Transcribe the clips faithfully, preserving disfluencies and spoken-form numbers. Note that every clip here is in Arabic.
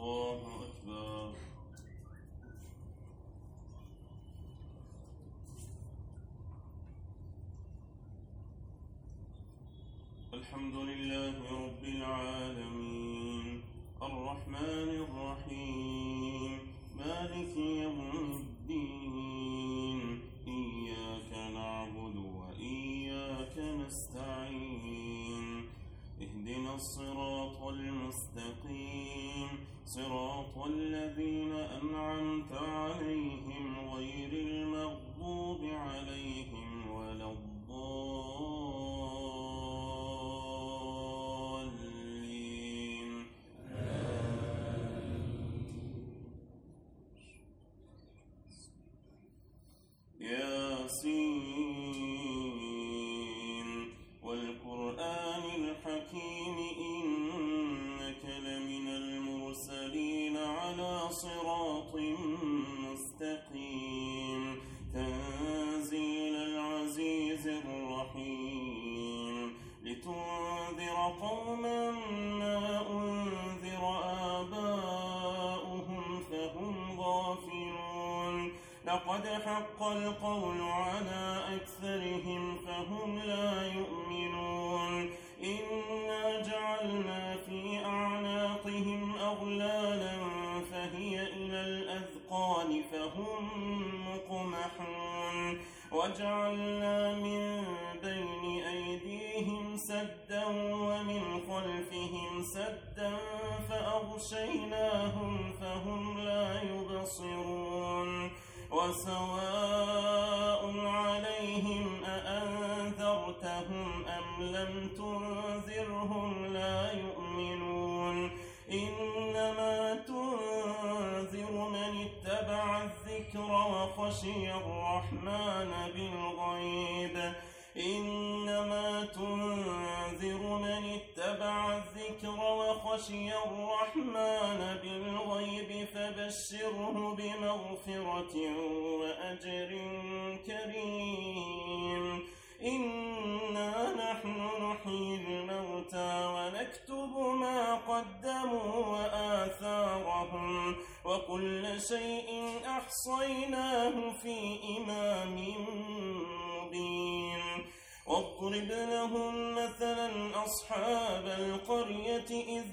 الله أكبر. الحمد لله رب العالمين الرحمن الرحيم مالك يوم الدين إياك نعبد وإياك نستعين اهدنا الصراط المستقيم صراط الذين أنعمت عليهم غير المغضوب عليهم ولا الضالين. ياسين والقرآن الحكيم إنك لمن المرسلين على صراط مستقيم تنزيل العزيز الرحيم لتنذر قوما ما أنذر آباؤهم فهم غافلون لقد حق القول على أكثرهم فهم لا يؤمنون إنا جعلنا في أعناقهم أغلالا فهي إلى الأذقان فهم مقمحون وجعلنا من بين أيديهم سدا ومن خلفهم سدا فأغشيناهم فهم لا يبصرون وسواء عليهم أأنذرتهم أم لم تنذرهم لا يؤمنون إنما تنذر من اتبع الذكر وخشي الرحمن بالغيب إنما تنذر من اتبع الذكر وخشي الرحمن بالغيب فبشره بمغفرة وأجر كريم إنا نحن نحيي الموتى ونكتب ما قدموا وآثارهم وكل شيء أحصيناه في إمام مبين واضرب لهم مثلا أصحاب القرية إذ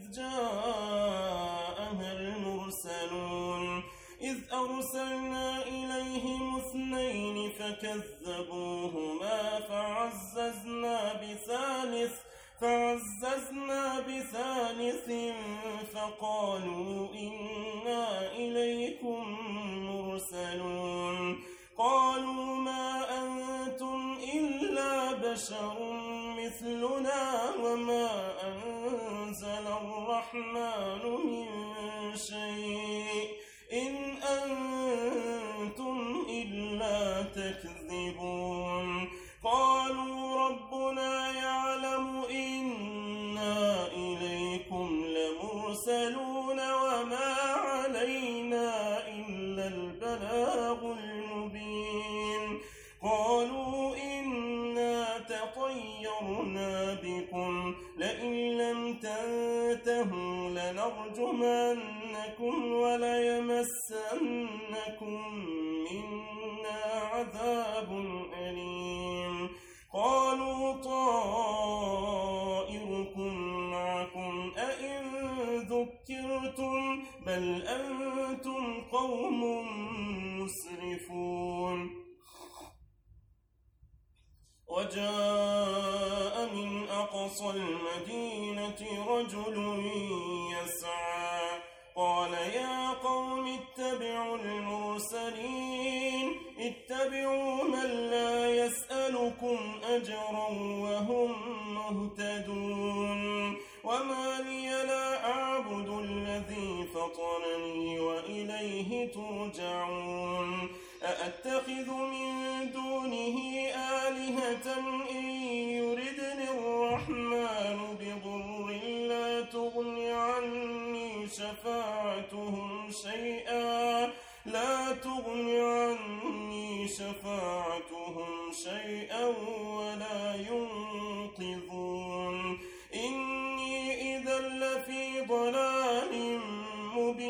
جاءها المرسلون إذ أرسلنا إليهم اثنين فكذبوهما فعززنا بثالث فعززنا بثالث فقالوا إنا إليكم مرسلون قالوا ما أنتم إلا بشر مثلنا وما أنزل الرحمن من شيء إن أنتم إلا تكذبون قالوا ربنا يعلم إنا إليكم لمرسلون وما علينا إلا البلاغ المبين قالوا إنا تطيرنا بكم لئن لم تنتهوا لنرجمنكم وليمسنكم منا عذاب أليم قالوا طائركم معكم أئن ذكرتم بل أنتم قوم مسرفون وجاء من أقصى المدينة رجل يسعى قال يا قوم اتبعوا المرسلين اتبعوا من لا يسألكم أجرا وهم مهتدون وما لي لا أعبد الذي فطرني وإليه ترجعون أأتخذ من دونه آلهة إن يردني الرحمن بضر لا تغن عني شفاعتهم شيئا لا تغن عني شفاعتهم شيئا ولا ينقذون إني إذا لفي ضلال مبين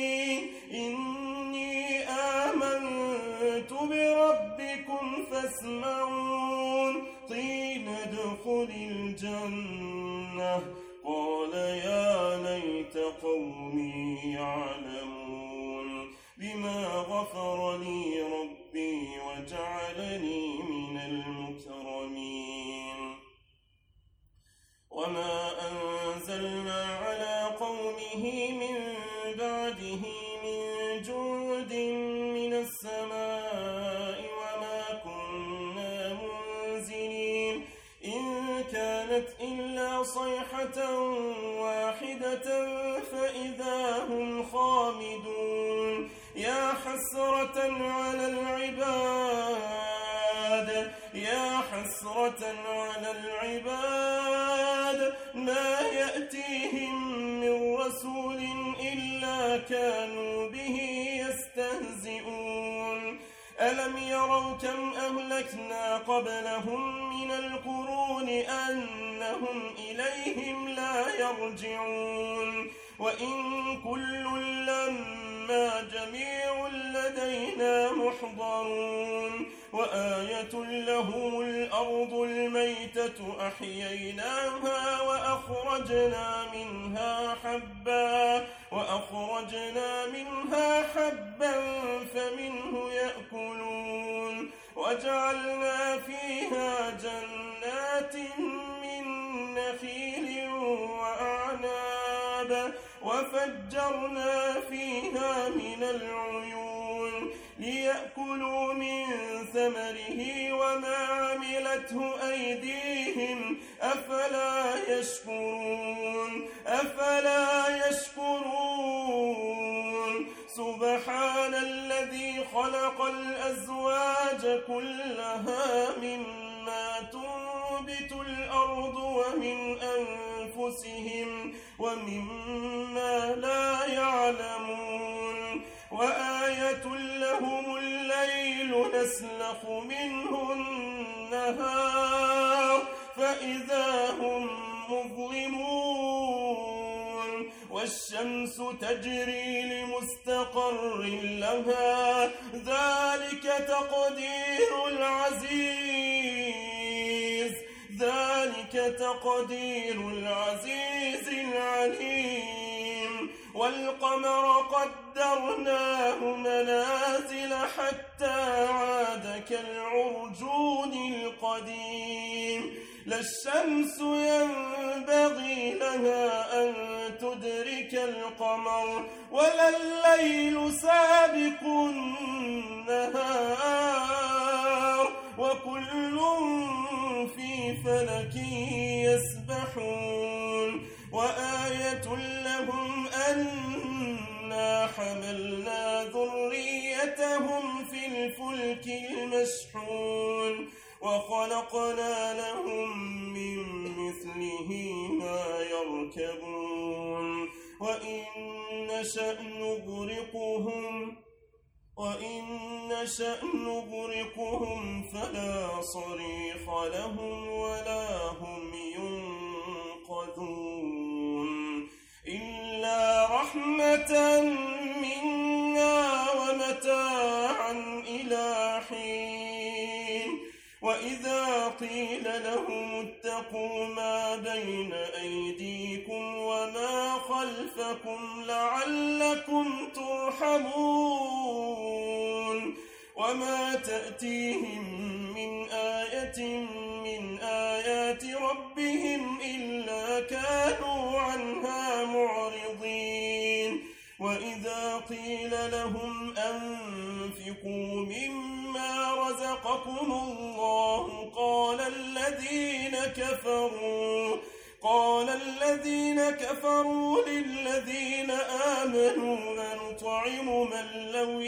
إني آمنت بربكم فاسمعون قيل ادخل الجنة قال يا ليت قومي يعلمون بما غفر لي ربي وجعلني من المكرمين وما أنزلنا على قومه من بعده من جود من السماء وما كنا منزلين إن كانت إلا صيحة واحدة فإذا هم خامدون يا حسرة على العباد يا حسرة على العباد ما يأتيهم من رسول إلا كانوا به يستهزئون ألم يروا كم أهلكنا قبلهم من القرون أنهم إليهم لا يرجعون وإن كل لما جميع لدينا محضرون وآية لهم الأرض الميتة أحييناها وأخرجنا منها حبا وأخرجنا منها حبا فمنه يأكلون وجعلنا فيها جنات من نخيل وأعناب وفجرنا فيها من العيون ليأكلوا من ثمره وما عملته أيديهم أفلا يشكرون أفلا يشكرون سبحان الذي خلق الأزواج كلها مما تنبت الأرض ومن أنفسهم ومما لا يعلمون وآية لهم الليل نسلخ منه النهار فإذا هم مظلمون والشمس تجري لمستقر لها ذلك تقدير العزيز ذلك تقدير العزيز العليم والقمر قدرناه منازل حتى عاد كالعرجون القديم لا الشمس ينبغي لها أن تدرك القمر ولا الليل سابق النهار وكل في فلك يسبحون وآية لهم أنا حملنا ذريتهم في الفلك المشحون وخلقنا لهم من مثله ما يركبون وإن نشأ نغرقهم وإن نشأ نغرقهم فلا صريخ لهم ولا هم ينقذون إلا رحمة منا ومتاعا إلى حين وإذا قيل لهم اتقوا ما بين أيديكم وما خلفكم لعلكم ترحمون وما تأتيهم من آية من آيات ربهم إلا كانوا عنها معرضين وإذا قيل لهم أنفقوا مما رزقكم الله قال الذين كفروا قال الذين كفروا للذين آمنوا أنطعم من لو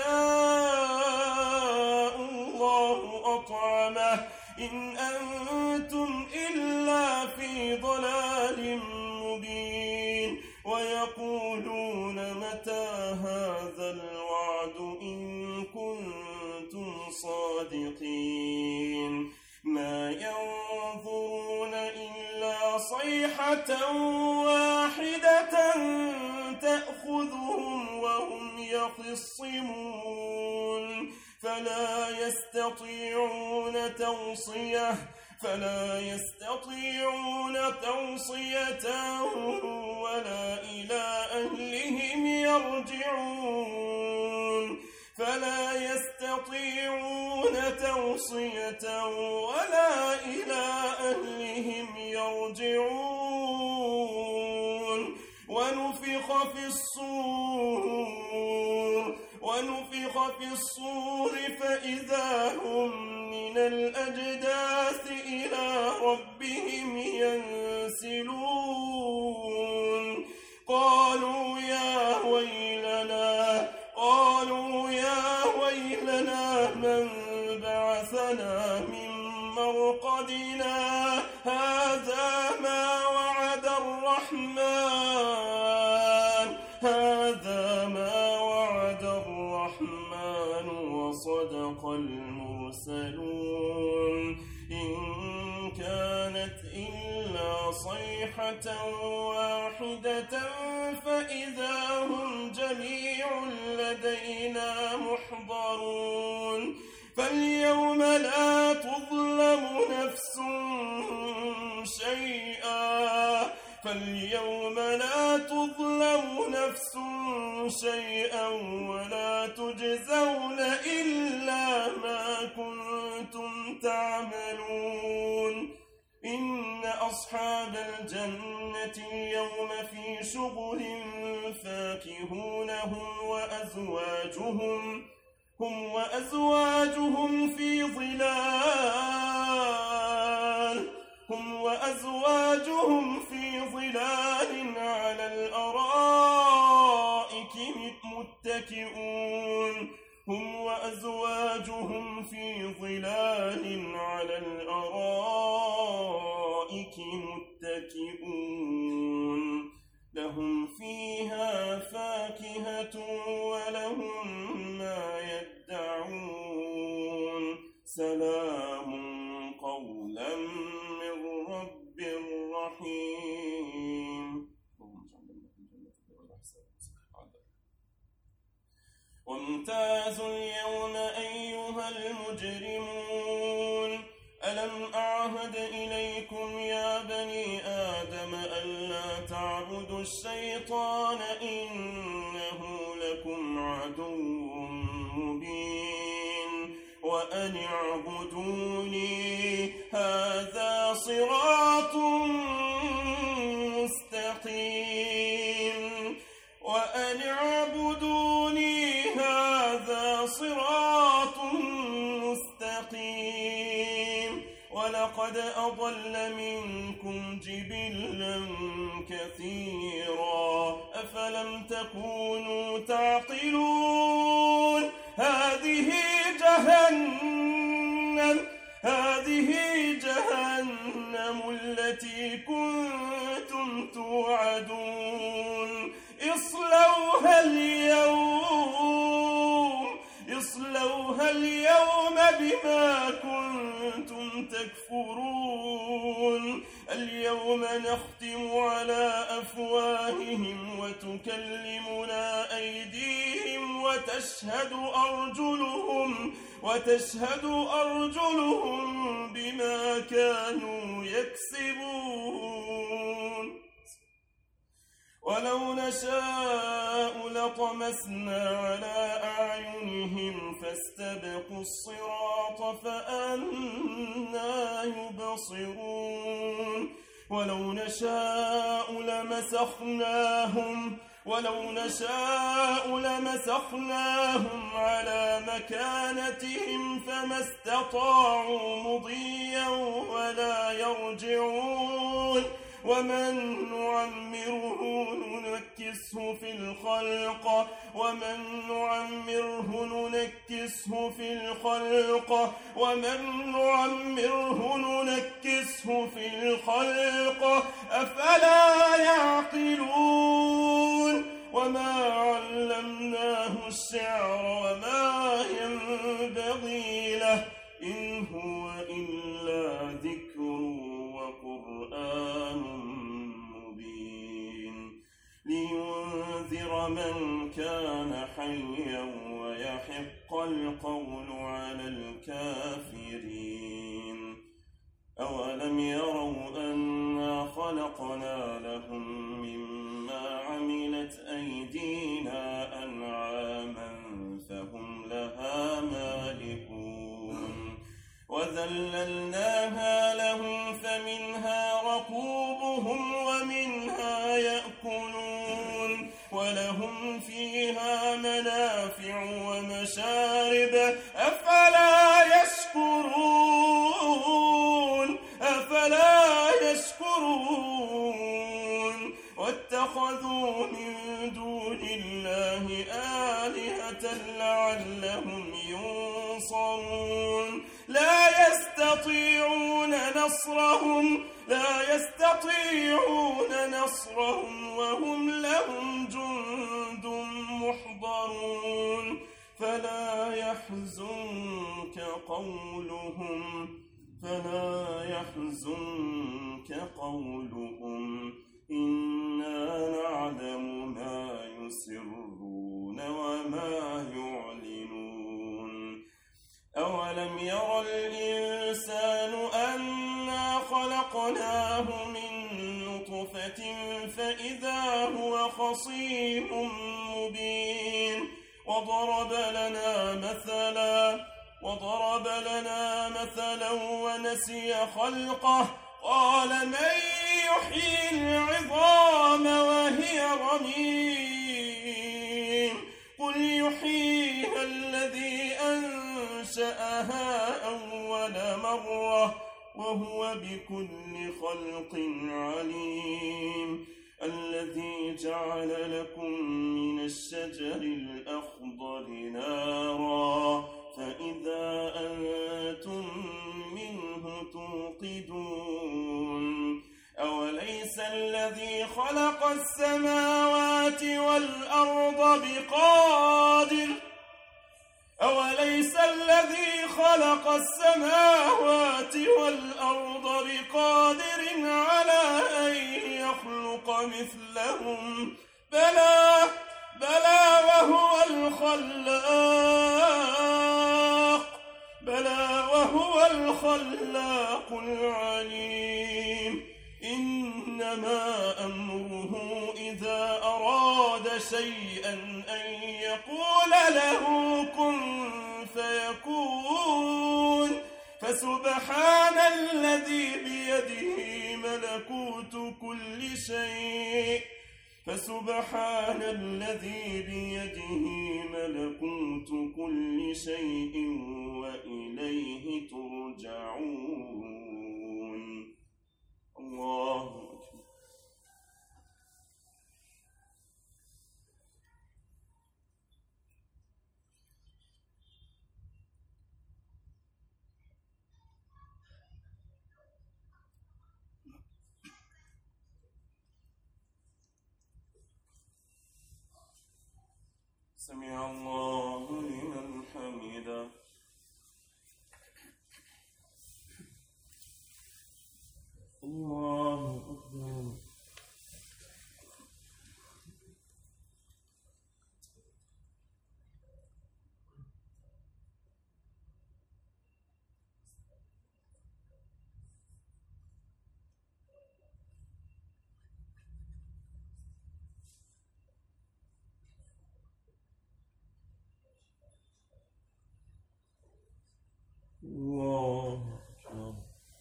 يشاء الله أطعمه إن أنتم إلا في ضلال مبين ويقولون متى هذا الوعد إن كنتم صادقين ما ينظرون إلا صيحة واحدة تأخذهم يخصمون فلا يستطيعون توصية فلا يستطيعون توصية ولا إلى أهلهم يرجعون فلا يستطيعون توصية ولا إلى أهلهم يرجعون ونفخ في الصور ونفخ في الصور فإذا هم من الأجداث إلى ربهم ينسلون قالوا يا ويلنا قالوا يا ويلنا من بعثنا من مرقدنا هذا ما وعد الرحمن هذا ما وعد الرحمن وصدق المرسلون إن كانت إلا صيحة واحدة فإذا هم جميع لدينا محضرون فاليوم لا تظلم نفس شيئا فاليوم لا تظلم نفس شيئا ولا تجزون إلا ما كنتم تعملون إن أصحاب الجنة اليوم في شغل فاكهون هم وأزواجهم هم وأزواجهم في ظلال هم وأزواجهم في ظلال على الأرائك متكئون هم وأزواجهم في ظلال على الأرائك متكئون لهم فيها فاكهة ولهم ما يدعون سلام قولا من رب رحيم وامتازوا اليوم أيها المجرمون ألم أعهد إليكم يا بني آدم ألا تعبدوا الشيطان إنه لكم عدو مبين وأن اعبدوني هذا صراط مستقيم وأن اعبدوني هذا صراط مستقيم ولقد أضل منكم جبلا كثيرا أفلم تكونوا تعقلون هذه جهنم هذه جهنم التي كنتم توعدون اصلوها اليوم اصلوها اليوم بما كنتم تكفرون اليوم نختم على أفواههم وتكلمنا أيديهم وتشهد أرجلهم وتشهد أرجلهم بما كانوا يكسبون ولو نشاء لطمسنا على أعينهم فاستبقوا الصراط فأنى يبصرون ولو نشاء لمسخناهم ولو نشاء لمسخناهم على مكانتهم فما استطاعوا مضيا ولا يرجعون ومن نعمره ننكسه في الخلق ومن نعمره ننكسه في الخلق ومن نعمره ننكسه في الخلق أفلا يعقلون وما علمناه الشعر وما ينبغي له إن هو إلا ذكر وقرآن مبين لينذر من كان حيا ويحق القول على الكافرين. أولم يروا أنا خلقنا لهم مما عملت أيدينا أنعاما فهم لها مالكون وذللناها لهم فمنها ركوبهم ومنها يأكلون ولهم فيها منافع ومشارب أفلا يشكرون أفلا يشكرون واتخذوا من دون الله آلهة لعلهم ينصرون لا يستطيعون نصرهم لا يستطيعون نصرهم وهم لهم جند محضرون فلا يحزنك قولهم فلا يحزنك قولهم إنا نعلم ما يسرون وما يعلنون. أولم ير الإنسان أنا خلقناه من نطفة فإذا هو خصيم مبين وضرب لنا مثلا وضرب لنا مثلا ونسي خلقه قال من يحيي العظام وهي رميم قل يحييها الذي أنشأها أول مرة وهو بكل خلق عليم الذي جعل لكم من الشجر الأخضر نارا فإذا أنتم منه توقدون أوليس الذي خلق السماوات والأرض بقادر أوليس الذي خلق السماوات والأرض بقادر على أن يخلق مثلهم بلى بلى وهو الخلاق بلى وهو الخلاق العليم إنما أمره إذا أراد شيئا أن يقول له كن فيكون فسبحان الذي بيده ملكوت كل شيء فسبحان الذي بيده ملكوت كل شيء وإليه ترجعون. الله أكبر. سمع الله لمن حمده. الله أكبر. الله أكبر.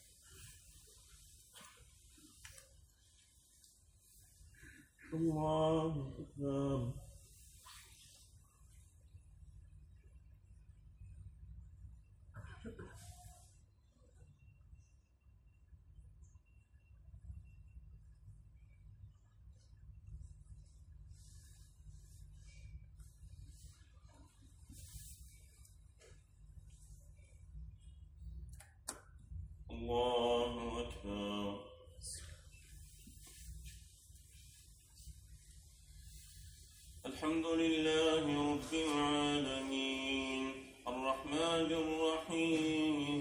الله أكبر. الله أكبر. الحمد لله رب العالمين الرحمن الرحيم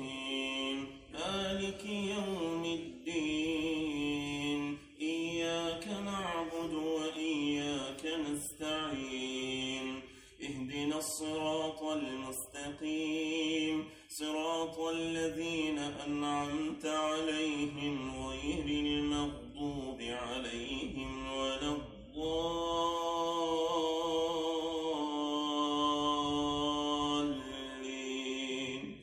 الصراط المستقيم صراط الذين أنعمت عليهم غير المغضوب عليهم ولا الضالين.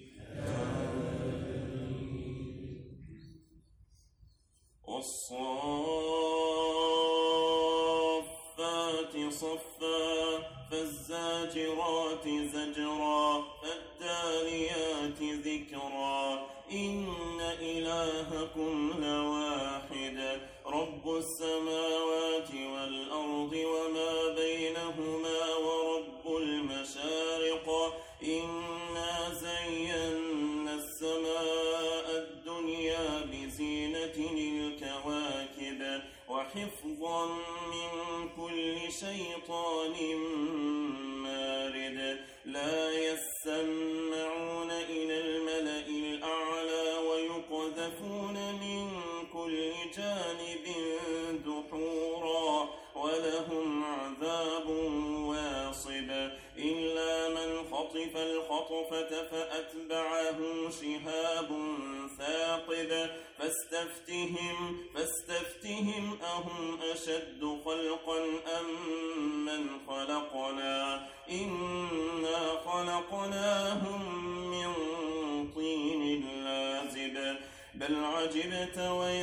والصافات صفا فالزاجرات زجرا فالتاليات ذكرا إن إلهكم لواحد رب السماوات والأرض وما بينهما ورب المشارق إنا زينا السماء الدنيا بزينة الكواكب وحفظا من كل شيطان مارد لا يسمعون إلى الملأ الأعلى ويقذفون من كل جانب دحورا ولهم عذاب واصب إلا من خطف الخطفة فأتبعه شهاب ثاقب فاستفتهم فاستفتهم أهم أشد خلقا أم من خلقنا إنا خلقناهم من طين لازب بل عجبت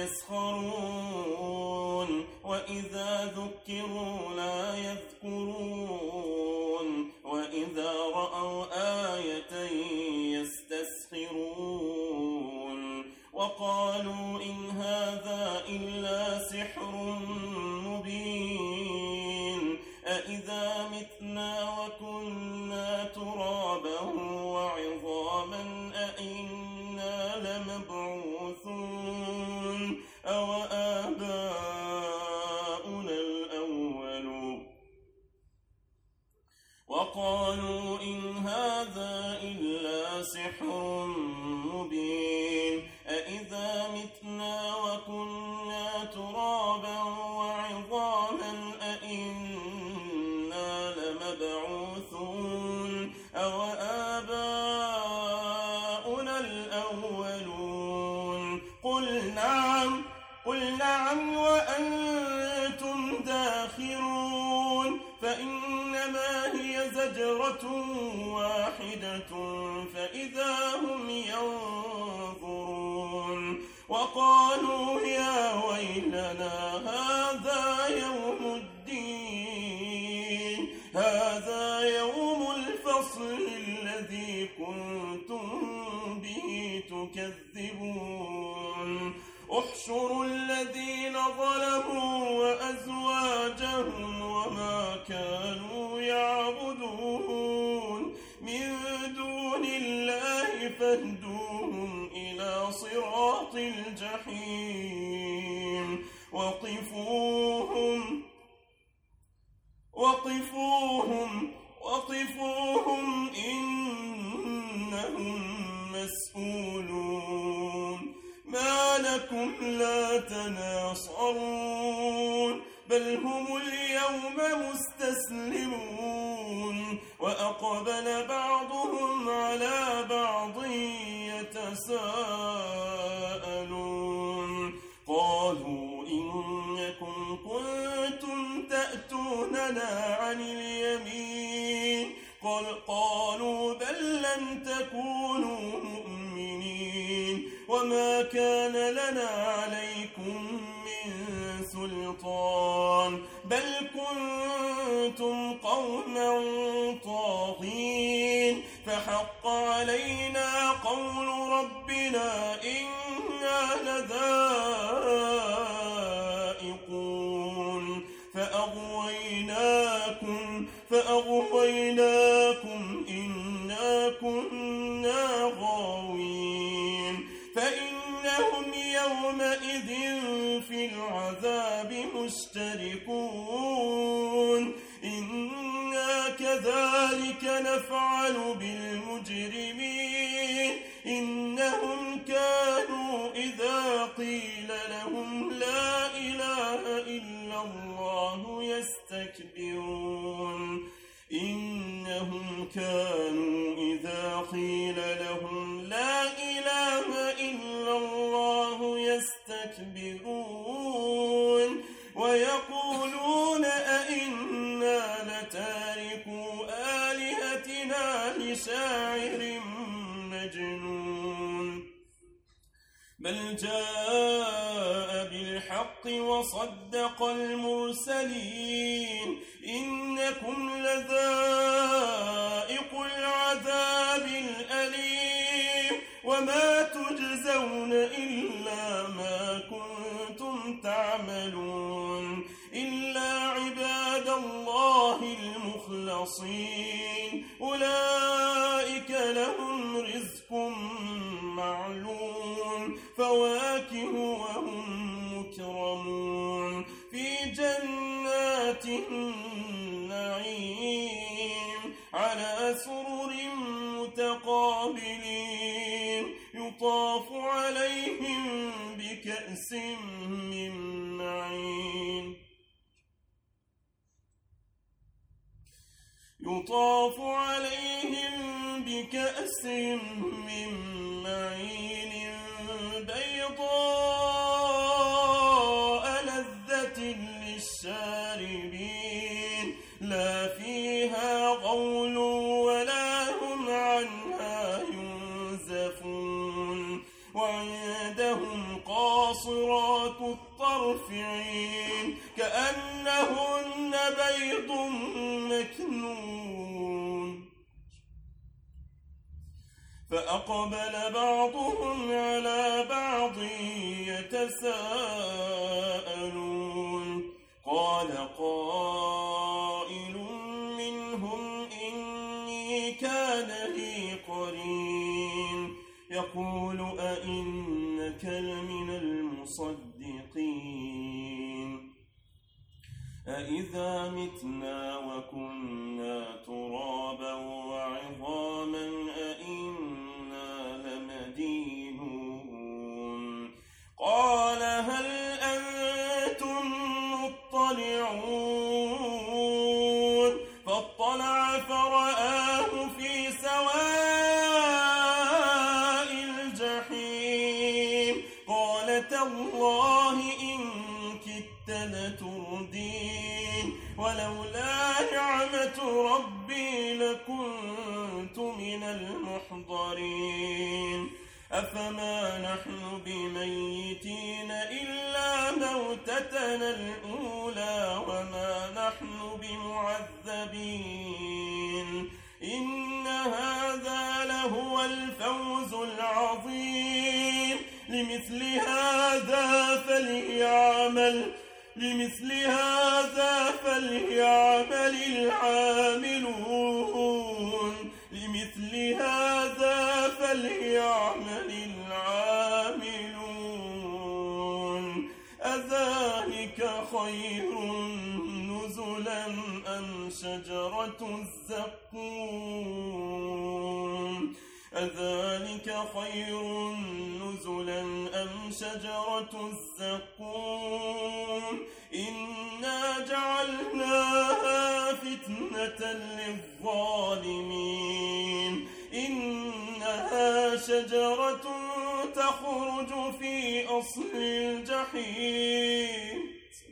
ويسخرون وإذا ذكروا لا يذكرون وإذا رأوا آية يستسخرون وقالوا إن هذا إلا سحر مبين أإذا متنا وكنا ترابا وعظاما أإنا لمبعوثون أو آباؤنا الأولون وقالوا إن هذا إلا سحر مبين أإذا متنا وكنا ترابا وعظاما أإنا لمبعوثون أو آباؤنا الأولون قل نعم قل نعم وأنتم داخرون فإنما هي زجرة واحدة فإذا هم ينظرون وقالوا يا ويلنا هذا يوم الدين هذا يوم الفصل الذي كنتم به تكذبون احشروا الذين ظلموا وأزواجهم وما كانوا يعبدون من دون الله فاهدوهم إلى صراط الجحيم وقفوهم وقفوهم وقفوهم إنهم مسؤولون ما لكم لا تناصرون بل هم اليوم مستسلمون وأقبل بعضهم على بعض يتساءلون قالوا إنكم كنتم تأتوننا عن اليمين قال قالوا بل لم تكونوا مؤمنين وما كان لنا عليكم من سلطان بل كنتم قوما طاغين فحق علينا قول ربنا إنا لذائقون فأغويناكم فأغويناكم إنا كنا غاوين فإنهم يومئذ في العذاب مشتركون إنا كذلك نفعل بالمجرمين إنهم كانوا إذا قيل لهم لا إله إلا الله يستكبرون إنهم إنهم كانوا إذا قيل لهم لا إله إلا الله يستكبرون ويقولون أئنا لتاركو آلهتنا لشاعر مجنون بل جاء بالحق وصدق المرسلين إنكم لذائق العذاب الأليم وما تجزون إلا ما كنتم تعملون إلا عباد الله المخلصين أولئك لهم رزق معلوم فواكه وهم مكرمون في جنات النعيم على سرر متقابلين يطاف عليهم بكأس من معين يطاف عليهم بكأس من معين بيضاء لذة للشاربين لا فيها غول ولا هم عنها ينزفون وعندهم قاصرات الطرف عين كأنهن بيض مكنون فأقبل بعضهم على بعض يتساءلون قال قائل منهم إني كان لي قرين يقول أئنك لمن المصدقين أإذا متنا وكنا ترابا وعظاما أئنا لمدينون قال هل أنتم مطلعون فاطلع فرآه في سواء الجحيم قال تالله إن كدت لتردين ولولا نعمة ربي لكنت من المحضرين أفما نحن بميتين إلا موتتنا الأولى وما نحن بمعذبين إن هذا لهو الفوز العظيم لمثل هذا فليعمل لمثل هذا فليعمل العاملون لمثل هذا فليعمل العاملون أذلك خير نزلا أم شجرة الزقوم أذلك خير نزلا أم شجرة الزقوم إنا جعلناها فتنة للظالمين إنها شجرة تخرج في أصل الجحيم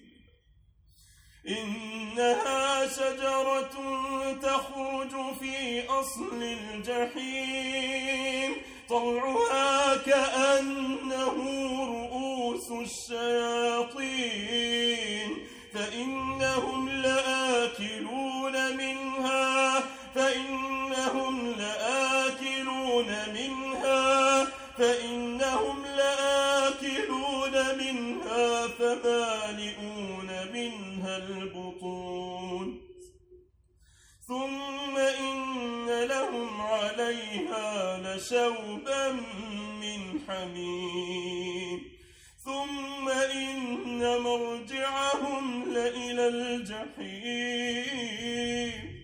إنها شجرة تخرج في أصل الجحيم طلعها كأنه رؤوس الشياطين فإنهم لآكلون منها فإنهم لآكلون منها فإنهم لآكلون منها فمالئون منها البطون ثم إن لهم عليها لشوبا من حميم ثم إن مرجعهم لإلى الجحيم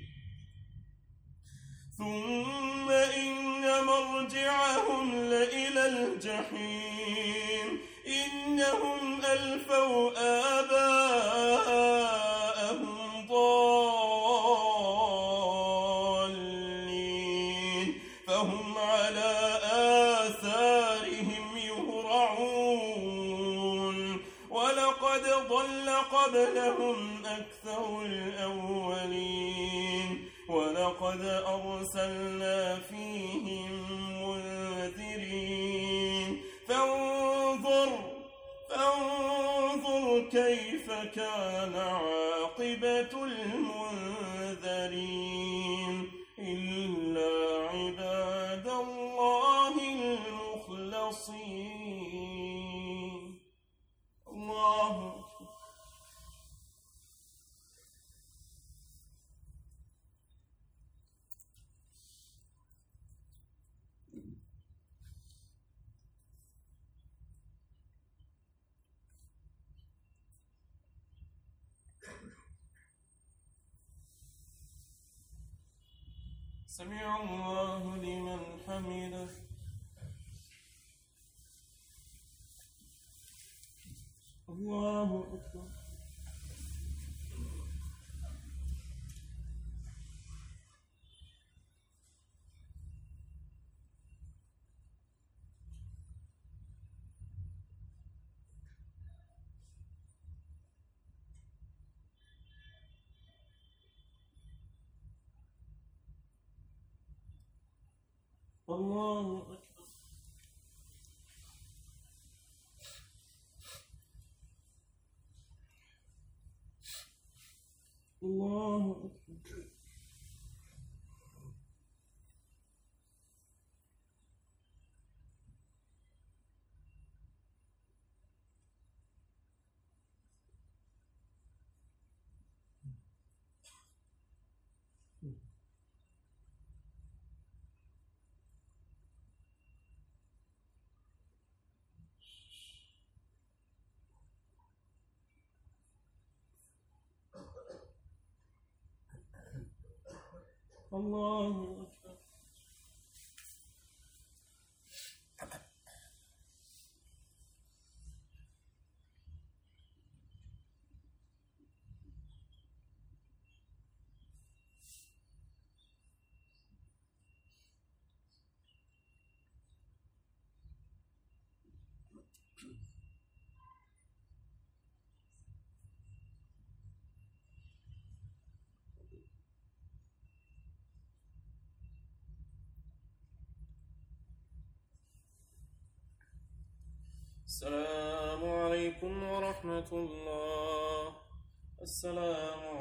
ثم إن مرجعهم لإلى الجحيم إنهم ألفوا آباءهم ضالين فهم على آثارهم يهرعون ولقد ضل قبلهم أكثر الأولين ولقد أرسلنا فيهم منذرين فانظر فانظر كيف كان عاقبة المنذرين إلا عباد الله المخلصين. الله سمع الله لمن حمده. الله أكبر. الله أكبر. الله أكبر. الله أكبر. السلام عليكم ورحمة الله. السلام